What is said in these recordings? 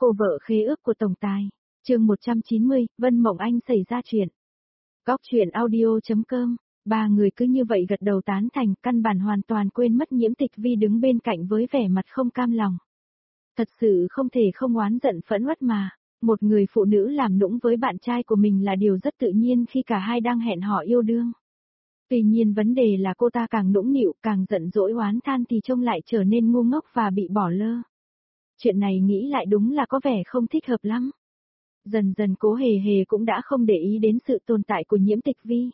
Cô vợ khế ước của tổng tài. Chương 190, Vân Mộng Anh xảy ra chuyện. Góc truyện audio.com. Ba người cứ như vậy gật đầu tán thành, căn bản hoàn toàn quên mất Nhiễm Tịch Vi đứng bên cạnh với vẻ mặt không cam lòng. Thật sự không thể không oán giận phẫn uất mà. Một người phụ nữ làm nũng với bạn trai của mình là điều rất tự nhiên khi cả hai đang hẹn hò yêu đương. Tuy nhiên vấn đề là cô ta càng nũng nịu, càng giận dỗi oán than thì trông lại trở nên ngu ngốc và bị bỏ lơ. Chuyện này nghĩ lại đúng là có vẻ không thích hợp lắm. Dần dần Cố Hề Hề cũng đã không để ý đến sự tồn tại của Nhiễm Tịch Vi.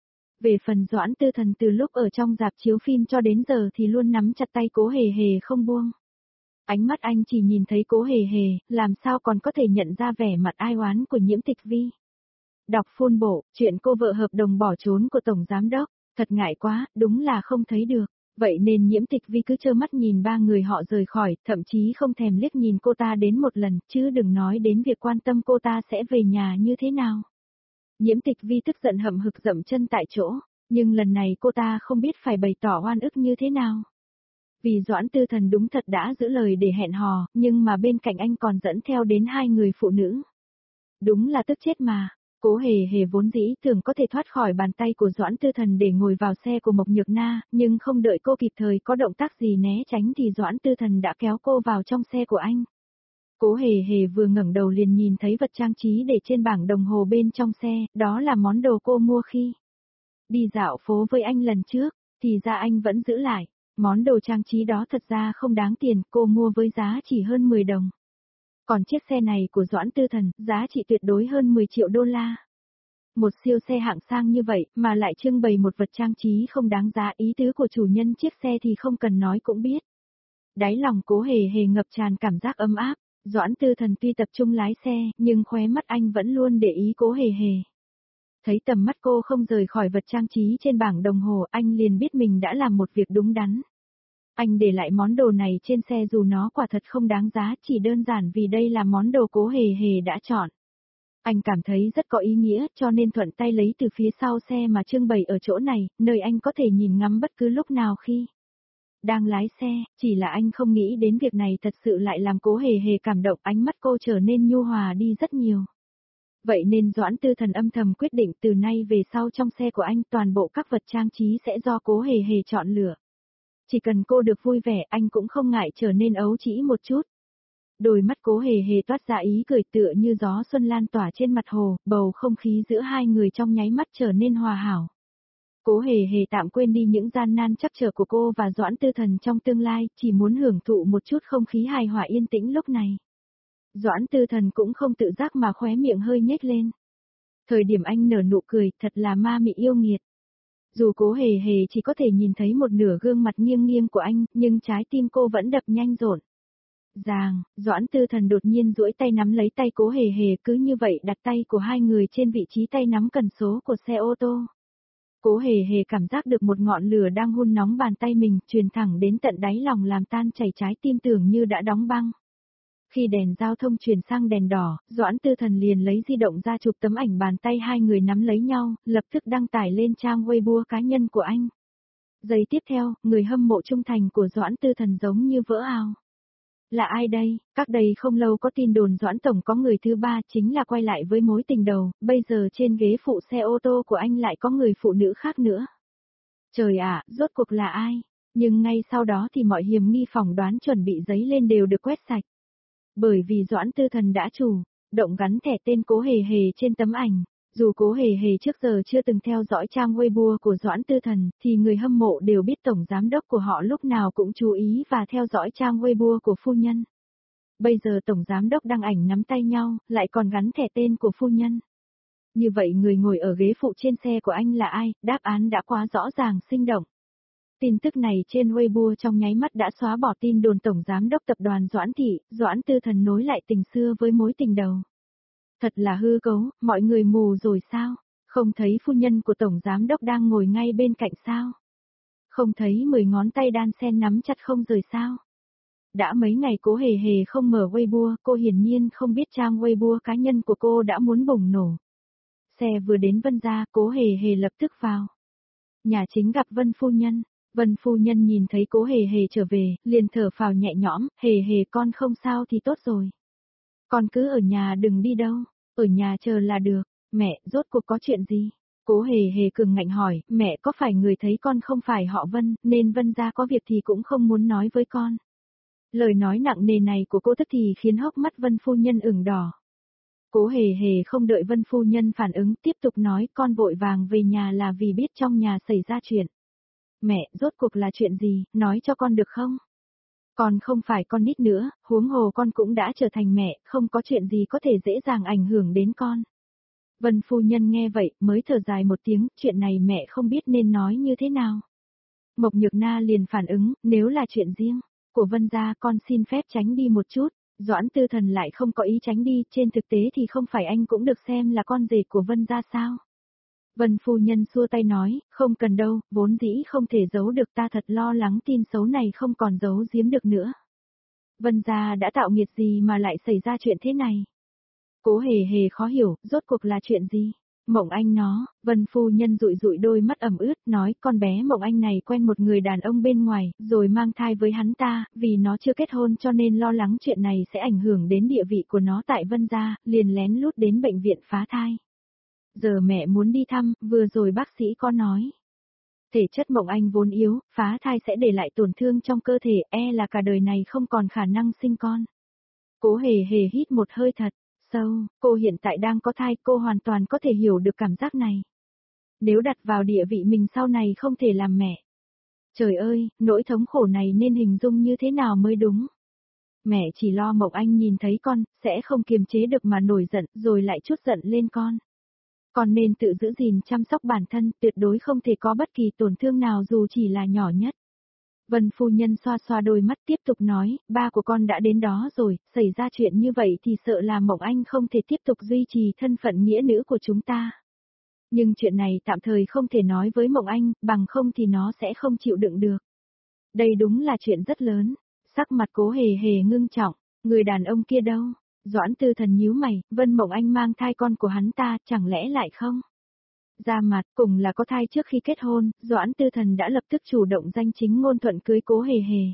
Về phần Doãn Tư Thần từ lúc ở trong rạp chiếu phim cho đến giờ thì luôn nắm chặt tay Cố Hề Hề không buông. Ánh mắt anh chỉ nhìn thấy Cố Hề Hề, làm sao còn có thể nhận ra vẻ mặt ai oán của Nhiễm Tịch Vi. Đọc phun bổ, chuyện cô vợ hợp đồng bỏ trốn của Tổng Giám Đốc, thật ngại quá, đúng là không thấy được. Vậy nên Nhiễm Tịch Vi cứ trơ mắt nhìn ba người họ rời khỏi, thậm chí không thèm liếc nhìn cô ta đến một lần, chứ đừng nói đến việc quan tâm cô ta sẽ về nhà như thế nào. Nhiễm Tịch Vi tức giận hậm hực dậm chân tại chỗ, nhưng lần này cô ta không biết phải bày tỏ oan ức như thế nào. Vì Doãn Tư Thần đúng thật đã giữ lời để hẹn hò, nhưng mà bên cạnh anh còn dẫn theo đến hai người phụ nữ. Đúng là tức chết mà. Cố Hề Hề vốn dĩ tưởng có thể thoát khỏi bàn tay của Doãn Tư Thần để ngồi vào xe của Mộc Nhược Na, nhưng không đợi cô kịp thời có động tác gì né tránh thì Doãn Tư Thần đã kéo cô vào trong xe của anh. Cố Hề Hề vừa ngẩng đầu liền nhìn thấy vật trang trí để trên bảng đồng hồ bên trong xe, đó là món đồ cô mua khi đi dạo phố với anh lần trước, thì ra anh vẫn giữ lại. Món đồ trang trí đó thật ra không đáng tiền, cô mua với giá chỉ hơn 10 đồng. Còn chiếc xe này của Doãn Tư Thần, giá trị tuyệt đối hơn 10 triệu đô la. Một siêu xe hạng sang như vậy, mà lại trưng bày một vật trang trí không đáng giá, ý tứ của chủ nhân chiếc xe thì không cần nói cũng biết. Đáy lòng Cố Hề Hề ngập tràn cảm giác ấm áp, Doãn Tư Thần tuy tập trung lái xe, nhưng khóe mắt anh vẫn luôn để ý Cố Hề Hề. Thấy tầm mắt cô không rời khỏi vật trang trí trên bảng đồng hồ, anh liền biết mình đã làm một việc đúng đắn. Anh để lại món đồ này trên xe dù nó quả thật không đáng giá, chỉ đơn giản vì đây là món đồ Cố Hề Hề đã chọn. Anh cảm thấy rất có ý nghĩa, cho nên thuận tay lấy từ phía sau xe mà trưng bày ở chỗ này, nơi anh có thể nhìn ngắm bất cứ lúc nào khi đang lái xe, chỉ là anh không nghĩ đến việc này thật sự lại làm Cố Hề Hề cảm động, ánh mắt cô trở nên nhu hòa đi rất nhiều. Vậy nên Doãn Tư Thần âm thầm quyết định từ nay về sau trong xe của anh toàn bộ các vật trang trí sẽ do Cố Hề Hề chọn lựa. Chỉ cần cô được vui vẻ anh cũng không ngại trở nên ấu trĩ một chút. Đôi mắt Cố Hề Hề toát ra ý cười tựa như gió xuân lan tỏa trên mặt hồ, bầu không khí giữa hai người trong nháy mắt trở nên hòa hảo. Cố Hề Hề tạm quên đi những gian nan trắc trở của cô và Doãn Tư Thần trong tương lai, chỉ muốn hưởng thụ một chút không khí hài hòa yên tĩnh lúc này. Doãn Tư Thần cũng không tự giác mà khóe miệng hơi nhếch lên. Thời điểm anh nở nụ cười thật là ma mị yêu nghiệt. Dù Cố Hề Hề chỉ có thể nhìn thấy một nửa gương mặt nghiêng nghiêng của anh, nhưng trái tim cô vẫn đập nhanh rộn. Doãn Tư Thần đột nhiên duỗi tay nắm lấy tay Cố Hề Hề, cứ như vậy đặt tay của hai người trên vị trí tay nắm cần số của xe ô tô. Cố Hề Hề cảm giác được một ngọn lửa đang hun nóng bàn tay mình, truyền thẳng đến tận đáy lòng làm tan chảy trái tim tưởng như đã đóng băng. Khi đèn giao thông chuyển sang đèn đỏ, Doãn Tư Thần liền lấy di động ra chụp tấm ảnh bàn tay hai người nắm lấy nhau, lập tức đăng tải lên trang Weibo cá nhân của anh. Giây tiếp theo, người hâm mộ trung thành của Doãn Tư Thần giống như vỡ ào. Là ai đây? Các đây không lâu có tin đồn Doãn Tổng có người thứ ba, chính là quay lại với mối tình đầu, bây giờ trên ghế phụ xe ô tô của anh lại có người phụ nữ khác nữa. Trời ạ, rốt cuộc là ai? Nhưng ngay sau đó thì mọi hiểm nghi phỏng đoán chuẩn bị dấy lên đều được quét sạch. Bởi vì Doãn Tư Thần đã động gắn thẻ tên Cố Hề Hề trên tấm ảnh. Dù Cố Hề Hề trước giờ chưa từng theo dõi trang Weibo của Doãn Tư Thần, thì người hâm mộ đều biết tổng giám đốc của họ lúc nào cũng chú ý và theo dõi trang Weibo của phu nhân. Bây giờ tổng giám đốc đăng ảnh nắm tay nhau, lại còn gắn thẻ tên của phu nhân. Như vậy người ngồi ở ghế phụ trên xe của anh là ai? Đáp án đã quá rõ ràng sinh động. Tin tức này trên Weibo trong nháy mắt đã xóa bỏ tin đồn tổng giám đốc tập đoàn Doãn Thị, Doãn Tư Thần nối lại tình xưa với mối tình đầu. Thật là hư cấu, mọi người mù rồi sao? Không thấy phu nhân của tổng giám đốc đang ngồi ngay bên cạnh sao? Không thấy 10 ngón tay đan sen nắm chặt không rời sao? Đã mấy ngày Cố Hề Hề không mở Weibo, cô hiển nhiên không biết trang Weibo cá nhân của cô đã muốn bùng nổ. Xe vừa đến Vân gia, Cố Hề Hề lập tức vào nhà chính gặp Vân phu nhân. Vân phu nhân nhìn thấy Cố Hề Hề trở về, liền thở phào nhẹ nhõm, Hề Hề con không sao thì tốt rồi. Con cứ ở nhà đừng đi đâu, ở nhà chờ là được. Mẹ, rốt cuộc có chuyện gì? Cố hề hề cường ngạnh hỏi, mẹ có phải người thấy con không phải họ Vân, nên Vân gia có việc thì cũng không muốn nói với con. Lời nói nặng nề này của cô Tất thì khiến hốc mắt Vân phu nhân ửng đỏ. Cố hề hề không đợi Vân phu nhân phản ứng, tiếp tục nói con vội vàng về nhà là vì biết trong nhà xảy ra chuyện. Mẹ, rốt cuộc là chuyện gì, nói cho con được không? Con không phải con nít nữa, huống hồ con cũng đã trở thành mẹ, không có chuyện gì có thể dễ dàng ảnh hưởng đến con. Vân phu nhân nghe vậy, mới thở dài một tiếng, chuyện này mẹ không biết nên nói như thế nào. Mộc Nhược Na liền phản ứng, nếu là chuyện riêng của Vân gia con xin phép tránh đi một chút. Doãn Tư Thần lại không có ý tránh đi, trên thực tế thì không phải anh cũng được xem là con rể của Vân gia sao? Vân phu nhân xua tay nói, không cần đâu, vốn dĩ không thể giấu được, ta thật lo lắng tin xấu này không còn giấu giếm được nữa. Vân gia đã tạo nghiệt gì mà lại xảy ra chuyện thế này? Cố hề hề khó hiểu, rốt cuộc là chuyện gì? Mộng Anh nó, Vân phu nhân dụi dụi đôi mắt ẩm ướt, nói con bé Mộng Anh này quen một người đàn ông bên ngoài, rồi mang thai với hắn ta, vì nó chưa kết hôn cho nên lo lắng chuyện này sẽ ảnh hưởng đến địa vị của nó tại Vân gia, liền lén lút đến bệnh viện phá thai. Giờ mẹ muốn đi thăm, vừa rồi bác sĩ có nói. Thể chất Mộng Anh vốn yếu, phá thai sẽ để lại tổn thương trong cơ thể, là cả đời này không còn khả năng sinh con. Cố hề hề hít một hơi thật sâu, cô hiện tại đang có thai, cô hoàn toàn có thể hiểu được cảm giác này. Nếu đặt vào địa vị mình sau này không thể làm mẹ. Trời ơi, nỗi thống khổ này nên hình dung như thế nào mới đúng. Mẹ chỉ lo Mộng Anh nhìn thấy con, sẽ không kiềm chế được mà nổi giận, rồi lại trút giận lên con. Con nên tự giữ gìn chăm sóc bản thân, tuyệt đối không thể có bất kỳ tổn thương nào dù chỉ là nhỏ nhất. Vân phu nhân xoa xoa đôi mắt tiếp tục nói, ba của con đã đến đó rồi, xảy ra chuyện như vậy thì sợ là Mộng Anh không thể tiếp tục duy trì thân phận nghĩa nữ của chúng ta. Nhưng chuyện này tạm thời không thể nói với Mộng Anh, bằng không thì nó sẽ không chịu đựng được. Đây đúng là chuyện rất lớn. Sắc mặt Cố hề hề ngưng trọng, người đàn ông kia đâu? Doãn Tư Thần nhíu mày, Vân Mộng Anh mang thai con của hắn ta, chẳng lẽ lại không? Ra mặt, cùng là có thai trước khi kết hôn, Doãn Tư Thần đã lập tức chủ động danh chính ngôn thuận cưới Cố hề hề.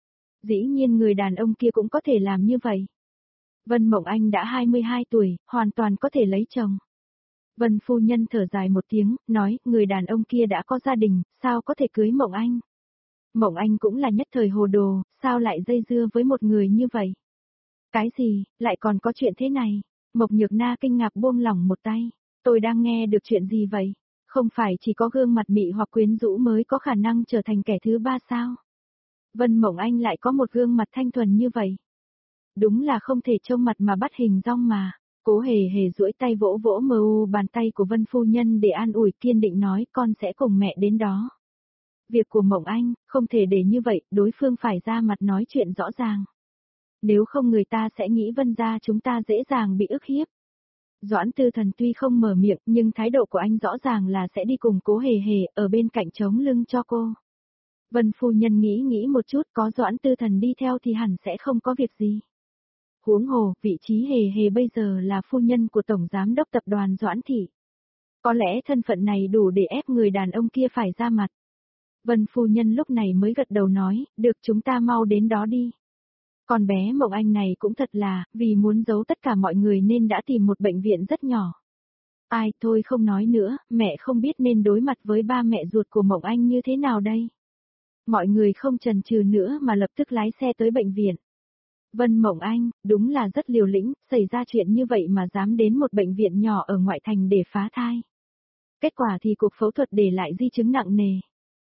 Dĩ nhiên người đàn ông kia cũng có thể làm như vậy. Vân Mộng Anh đã 22 tuổi, hoàn toàn có thể lấy chồng. Vân phu nhân thở dài một tiếng, nói, người đàn ông kia đã có gia đình, sao có thể cưới Mộng Anh? Mộng Anh cũng là nhất thời hồ đồ, sao lại dây dưa với một người như vậy? Cái gì, lại còn có chuyện thế này? Mộc Nhược Na kinh ngạc buông lỏng một tay. Tôi đang nghe được chuyện gì vậy? Không phải chỉ có gương mặt mị hoặc quyến rũ mới có khả năng trở thành kẻ thứ ba sao? Vân Mộng Anh lại có một gương mặt thanh thuần như vậy. Đúng là không thể trông mặt mà bắt hình dong mà. Cố hề hề duỗi tay vỗ vỗ mờ u bàn tay của Vân phu nhân để an ủi, kiên định nói con sẽ cùng mẹ đến đó. Việc của Mộng Anh, không thể để như vậy, đối phương phải ra mặt nói chuyện rõ ràng. Nếu không người ta sẽ nghĩ Vân gia chúng ta dễ dàng bị ức hiếp. Doãn Tư Thần tuy không mở miệng, nhưng thái độ của anh rõ ràng là sẽ đi cùng Cố hề hề, ở bên cạnh chống lưng cho cô. Vân phu nhân nghĩ một chút, có Doãn Tư Thần đi theo thì hẳn sẽ không có việc gì. Huống hồ, vị trí hề hề bây giờ là phu nhân của Tổng Giám đốc Tập đoàn Doãn Thị. Có lẽ thân phận này đủ để ép người đàn ông kia phải ra mặt. Vân phu nhân lúc này mới gật đầu nói, được, chúng ta mau đến đó đi. Con bé Mộng Anh này cũng thật là, vì muốn giấu tất cả mọi người nên đã tìm một bệnh viện rất nhỏ. Ai, thôi không nói nữa, mẹ không biết nên đối mặt với ba mẹ ruột của Mộng Anh như thế nào đây. Mọi người không chần chừ nữa mà lập tức lái xe tới bệnh viện. Vân Mộng Anh, đúng là rất liều lĩnh, xảy ra chuyện như vậy mà dám đến một bệnh viện nhỏ ở ngoại thành để phá thai. Kết quả thì cuộc phẫu thuật để lại di chứng nặng nề.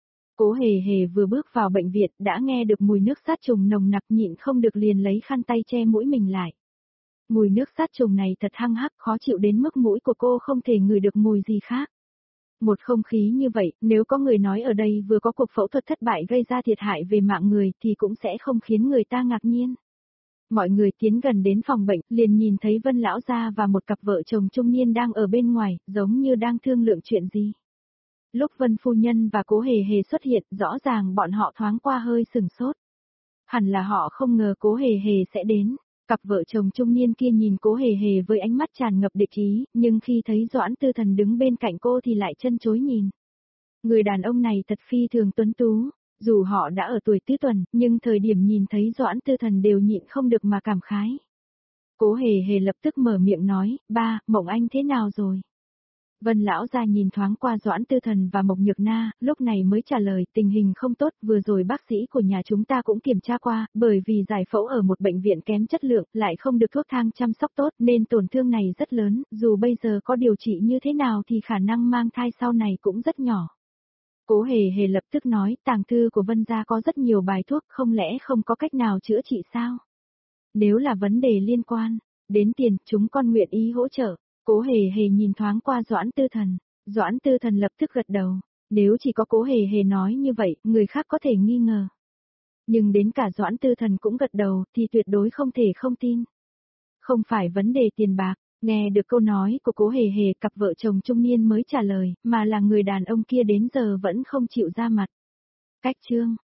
Cố hề hề vừa bước vào bệnh viện đã nghe được mùi nước sát trùng nồng nặc, nhịn không được liền lấy khăn tay che mũi mình lại. Mùi nước sát trùng này thật hăng hắc, khó chịu đến mức mũi của cô không thể ngửi được mùi gì khác. Một không khí như vậy, nếu có người nói ở đây vừa có cuộc phẫu thuật thất bại gây ra thiệt hại về mạng người thì cũng sẽ không khiến người ta ngạc nhiên. Mọi người tiến gần đến phòng bệnh, liền nhìn thấy Vân lão gia và một cặp vợ chồng trung niên đang ở bên ngoài, giống như đang thương lượng chuyện gì. Lúc Vân phu nhân và Cố hề hề xuất hiện, rõ ràng bọn họ thoáng qua hơi sửng sốt. Hẳn là họ không ngờ Cố hề hề sẽ đến. Cặp vợ chồng trung niên kia nhìn Cố hề hề với ánh mắt tràn ngập địch ý, nhưng khi thấy Doãn Tư Thần đứng bên cạnh cô thì lại chân chối nhìn. Người đàn ông này thật phi thường tuấn tú, dù họ đã ở tuổi tứ tuần, nhưng thời điểm nhìn thấy Doãn Tư Thần đều nhịn không được mà cảm khái. Cố hề hề lập tức mở miệng nói, ba, Mộng Anh thế nào rồi? Vân lão gia nhìn thoáng qua Doãn Tư Thần và Mộc Nhược Na, lúc này mới trả lời, tình hình không tốt, vừa rồi bác sĩ của nhà chúng ta cũng kiểm tra qua, bởi vì giải phẫu ở một bệnh viện kém chất lượng, lại không được thuốc thang chăm sóc tốt, nên tổn thương này rất lớn, dù bây giờ có điều trị như thế nào thì khả năng mang thai sau này cũng rất nhỏ. Cố hề hề lập tức nói, tàng thư của Vân gia có rất nhiều bài thuốc, không lẽ không có cách nào chữa trị sao? Nếu là vấn đề liên quan đến tiền, chúng con nguyện ý hỗ trợ. Cố hề hề nhìn thoáng qua Doãn Tư Thần. Doãn Tư Thần lập tức gật đầu. Nếu chỉ có Cố hề hề nói như vậy, người khác có thể nghi ngờ. Nhưng đến cả Doãn Tư Thần cũng gật đầu, thì tuyệt đối không thể không tin. Không phải vấn đề tiền bạc, nghe được câu nói của Cố hề hề, cặp vợ chồng trung niên mới trả lời, mà là người đàn ông kia đến giờ vẫn không chịu ra mặt. Cách chương